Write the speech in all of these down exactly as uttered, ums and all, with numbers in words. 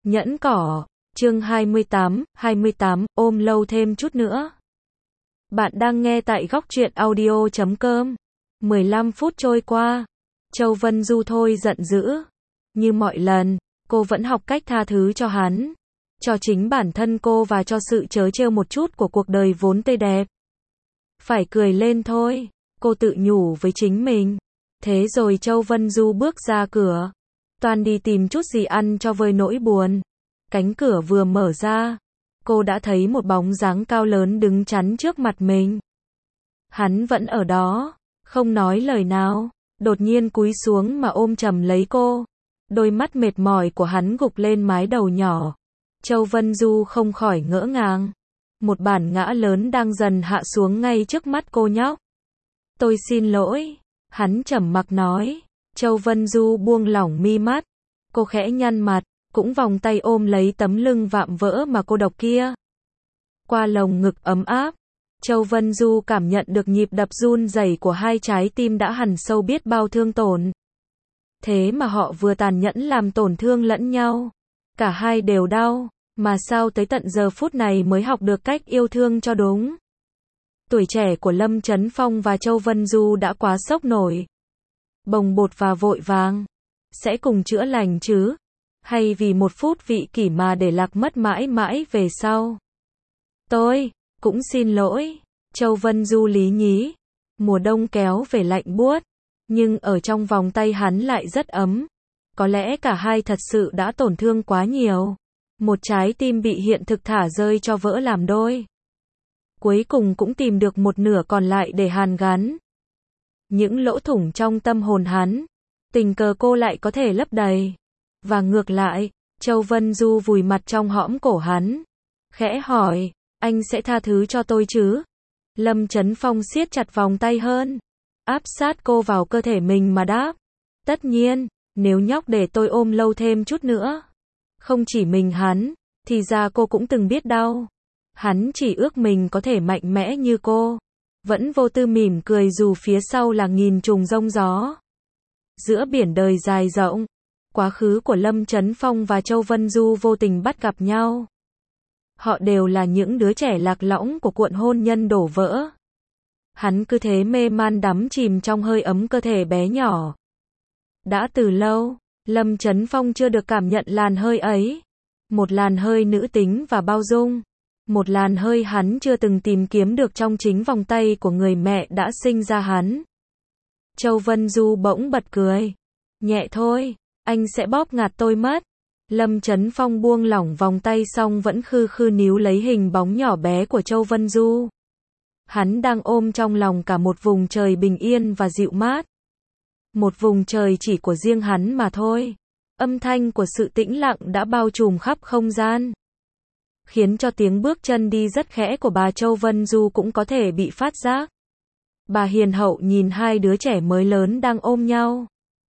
Nhẫn cỏ, chương hai mươi tám, hai mươi tám, ôm lâu thêm chút nữa. Bạn đang nghe tại góc truyện audio chấm com. mười lăm phút trôi qua, Châu Vân Du thôi giận dữ. Như mọi lần, cô vẫn học cách tha thứ cho hắn. Cho chính bản thân cô và cho sự trớ trêu một chút của cuộc đời vốn tươi đẹp. Phải cười lên thôi, cô tự nhủ với chính mình. Thế rồi Châu Vân Du bước ra cửa. Toàn đi tìm chút gì ăn cho vơi nỗi buồn. Cánh cửa vừa mở ra, cô đã thấy một bóng dáng cao lớn đứng chắn trước mặt mình. Hắn vẫn ở đó, không nói lời nào, đột nhiên cúi xuống mà ôm chầm lấy cô. Đôi mắt mệt mỏi của hắn gục lên mái đầu nhỏ. Châu Vân Du không khỏi ngỡ ngàng. Một bản ngã lớn đang dần hạ xuống ngay trước mắt cô nhóc. Tôi xin lỗi, hắn trầm mặc nói. Châu Vân Du buông lỏng mi mắt. Cô khẽ nhăn mặt, cũng vòng tay ôm lấy tấm lưng vạm vỡ mà cô độc kia. Qua lồng ngực ấm áp, Châu Vân Du cảm nhận được nhịp đập run rẩy của hai trái tim đã hằn sâu biết bao thương tổn. Thế mà họ vừa tàn nhẫn làm tổn thương lẫn nhau. Cả hai đều đau, mà sao tới tận giờ phút này mới học được cách yêu thương cho đúng. Tuổi trẻ của Lâm Chấn Phong và Châu Vân Du đã quá sốc nổi. Bồng bột và vội vàng. Sẽ cùng chữa lành chứ? Hay vì một phút vị kỷ mà để lạc mất mãi mãi về sau? Tôi cũng xin lỗi. Châu Vân Du lý nhí. Mùa đông kéo về lạnh buốt, nhưng ở trong vòng tay hắn lại rất ấm. Có lẽ cả hai thật sự đã tổn thương quá nhiều. Một trái tim bị hiện thực thả rơi cho vỡ làm đôi. Cuối cùng cũng tìm được một nửa còn lại để hàn gắn. Những lỗ thủng trong tâm hồn hắn, tình cờ cô lại có thể lấp đầy. Và ngược lại, Châu Vân Du vùi mặt trong hõm cổ hắn. Khẽ hỏi, anh sẽ tha thứ cho tôi chứ? Lâm Chấn Phong siết chặt vòng tay hơn. Áp sát cô vào cơ thể mình mà đáp. Tất nhiên, nếu nhóc để tôi ôm lâu thêm chút nữa. Không chỉ mình hắn, thì ra cô cũng từng biết đau. Hắn chỉ ước mình có thể mạnh mẽ như cô. Vẫn vô tư mỉm cười dù phía sau là nghìn trùng giông gió. Giữa biển đời dài rộng, quá khứ của Lâm Chấn Phong và Châu Vân Du vô tình bắt gặp nhau. Họ đều là những đứa trẻ lạc lõng của cuộn hôn nhân đổ vỡ. Hắn cứ thế mê man đắm chìm trong hơi ấm cơ thể bé nhỏ. Đã từ lâu, Lâm Chấn Phong chưa được cảm nhận làn hơi ấy. Một làn hơi nữ tính và bao dung. Một làn hơi hắn chưa từng tìm kiếm được trong chính vòng tay của người mẹ đã sinh ra hắn. Châu Vân Du bỗng bật cười. Nhẹ thôi, anh sẽ bóp ngạt tôi mất. Lâm Chấn Phong buông lỏng vòng tay xong vẫn khư khư níu lấy hình bóng nhỏ bé của Châu Vân Du. Hắn đang ôm trong lòng cả một vùng trời bình yên và dịu mát. Một vùng trời chỉ của riêng hắn mà thôi. Âm thanh của sự tĩnh lặng đã bao trùm khắp không gian. Khiến cho tiếng bước chân đi rất khẽ của bà Châu Vân Du cũng có thể bị phát giác. Bà hiền hậu nhìn hai đứa trẻ mới lớn đang ôm nhau.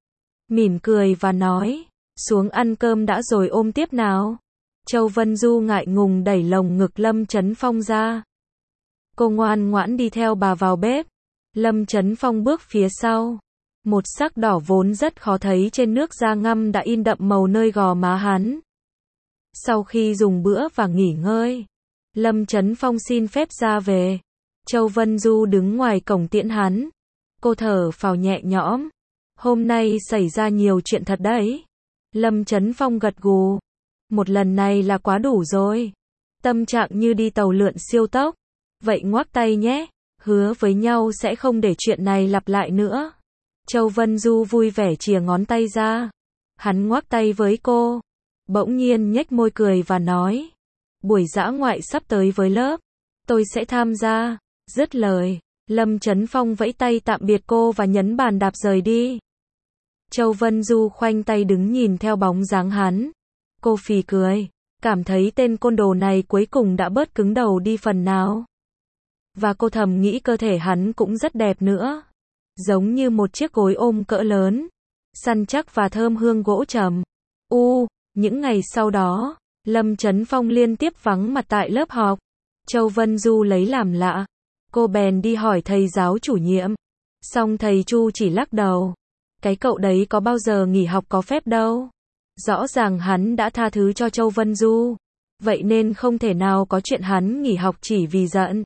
Mỉm cười và nói, xuống ăn cơm đã rồi ôm tiếp nào. Châu Vân Du ngại ngùng đẩy lồng ngực Lâm Chấn Phong ra. Cô ngoan ngoãn đi theo bà vào bếp. Lâm Chấn Phong bước phía sau. Một sắc đỏ vốn rất khó thấy trên nước da ngăm đã in đậm màu nơi gò má hắn. Sau khi dùng bữa và nghỉ ngơi, Lâm Chấn Phong xin phép ra về. Châu Vân Du đứng ngoài cổng tiễn hắn. Cô thở phào nhẹ nhõm. Hôm nay xảy ra nhiều chuyện thật đấy. Lâm Chấn Phong gật gù. Một lần này là quá đủ rồi. Tâm trạng như đi tàu lượn siêu tốc. Vậy ngoắc tay nhé. Hứa với nhau sẽ không để chuyện này lặp lại nữa. Châu Vân Du vui vẻ chìa ngón tay ra. Hắn ngoắc tay với cô. Bỗng nhiên nhếch môi cười và nói. Buổi dã ngoại sắp tới với lớp. Tôi sẽ tham gia. Dứt lời, Lâm Chấn Phong vẫy tay tạm biệt cô và nhấn bàn đạp rời đi. Châu Vân Du khoanh tay đứng nhìn theo bóng dáng hắn. Cô phì cười. Cảm thấy tên côn đồ này cuối cùng đã bớt cứng đầu đi phần nào. Và cô thầm nghĩ cơ thể hắn cũng rất đẹp nữa. Giống như một chiếc gối ôm cỡ lớn. Săn chắc và thơm hương gỗ trầm. U, những ngày sau đó, Lâm Chấn Phong liên tiếp vắng mặt tại lớp học. Châu Vân Du lấy làm lạ. Cô bèn đi hỏi thầy giáo chủ nhiệm. Xong thầy Chu chỉ lắc đầu. Cái cậu đấy có bao giờ nghỉ học có phép đâu. Rõ ràng hắn đã tha thứ cho Châu Vân Du. Vậy nên không thể nào có chuyện hắn nghỉ học chỉ vì giận.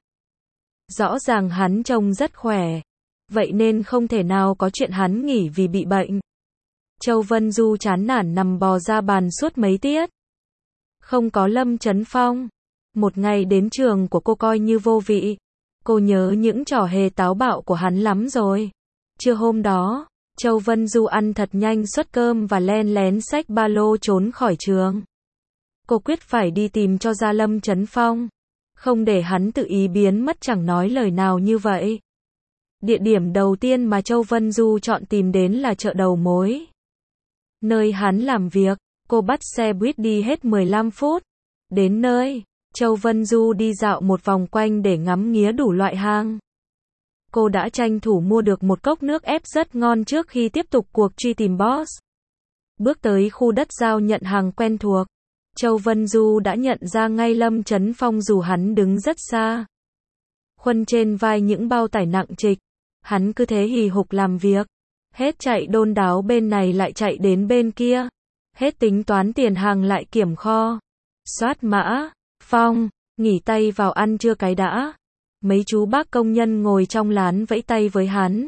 Rõ ràng hắn trông rất khỏe. Vậy nên không thể nào có chuyện hắn nghỉ vì bị bệnh. Châu Vân Du chán nản nằm bò ra bàn suốt mấy tiết. Không có Lâm Chấn Phong. Một ngày đến trường của cô coi như vô vị. Cô nhớ những trò hề táo bạo của hắn lắm rồi. Trưa hôm đó, Châu Vân Du ăn thật nhanh suất cơm và len lén xách ba lô trốn khỏi trường. Cô quyết phải đi tìm cho ra Lâm Chấn Phong. Không để hắn tự ý biến mất chẳng nói lời nào như vậy. Địa điểm đầu tiên mà Châu Vân Du chọn tìm đến là chợ đầu mối. Nơi hắn làm việc, cô bắt xe buýt đi hết mười lăm phút. Đến nơi, Châu Vân Du đi dạo một vòng quanh để ngắm nghía đủ loại hàng. Cô đã tranh thủ mua được một cốc nước ép rất ngon trước khi tiếp tục cuộc truy tìm boss. Bước tới khu đất giao nhận hàng quen thuộc. Châu Vân Du đã nhận ra ngay Lâm Chấn Phong dù hắn đứng rất xa. Khuân trên vai những bao tải nặng trịch. Hắn cứ thế hì hục làm việc. Hết chạy đôn đáo bên này lại chạy đến bên kia. Hết tính toán tiền hàng lại kiểm kho. Soát mã. Phong, nghỉ tay vào ăn trưa cái đã. Mấy chú bác công nhân ngồi trong lán vẫy tay với hắn.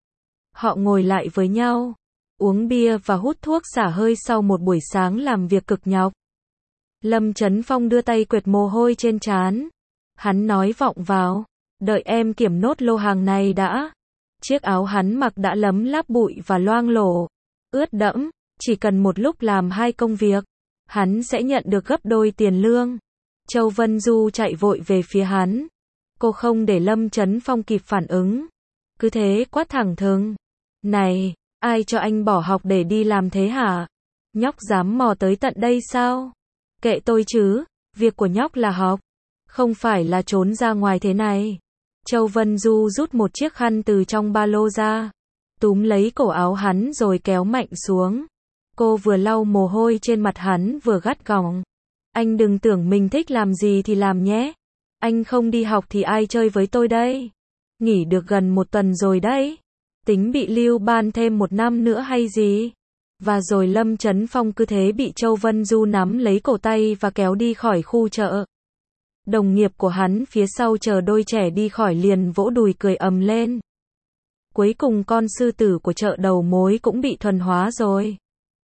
Họ ngồi lại với nhau. Uống bia và hút thuốc xả hơi sau một buổi sáng làm việc cực nhọc. Lâm Chấn Phong đưa tay quệt mồ hôi trên trán. Hắn nói vọng vào. Đợi em kiểm nốt lô hàng này đã. Chiếc áo hắn mặc đã lấm láp bụi và loang lổ. Ướt đẫm. Chỉ cần một lúc làm hai công việc. Hắn sẽ nhận được gấp đôi tiền lương. Châu Vân Du chạy vội về phía hắn. Cô không để Lâm Chấn Phong kịp phản ứng. Cứ thế quát thẳng thừng. Này, ai cho anh bỏ học để đi làm thế hả? Nhóc dám mò tới tận đây sao? Kệ tôi chứ, việc của nhóc là học. Không phải là trốn ra ngoài thế này. Châu Vân Du rút một chiếc khăn từ trong ba lô ra. Túm lấy cổ áo hắn rồi kéo mạnh xuống. Cô vừa lau mồ hôi trên mặt hắn vừa gắt gỏng. Anh đừng tưởng mình thích làm gì thì làm nhé. Anh không đi học thì ai chơi với tôi đây? Nghỉ được gần một tuần rồi đấy. Tính bị lưu ban thêm một năm nữa hay gì? Và rồi Lâm Chấn Phong cứ thế bị Châu Vân Du nắm lấy cổ tay và kéo đi khỏi khu chợ. Đồng nghiệp của hắn phía sau chờ đôi trẻ đi khỏi liền vỗ đùi cười ầm lên. Cuối cùng con sư tử của chợ đầu mối cũng bị thuần hóa rồi.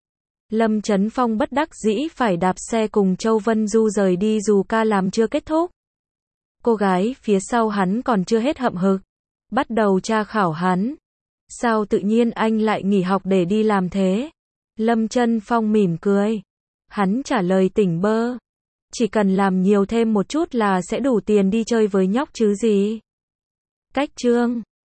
Lâm Chấn Phong bất đắc dĩ phải đạp xe cùng Châu Vân Du rời đi dù ca làm chưa kết thúc. Cô gái phía sau hắn còn chưa hết hậm hực. Bắt đầu tra khảo hắn. Sao tự nhiên anh lại nghỉ học để đi làm thế? Lâm Chấn Phong mỉm cười. Hắn trả lời tỉnh bơ. Chỉ cần làm nhiều thêm một chút là sẽ đủ tiền đi chơi với nhóc chứ gì. Cách chương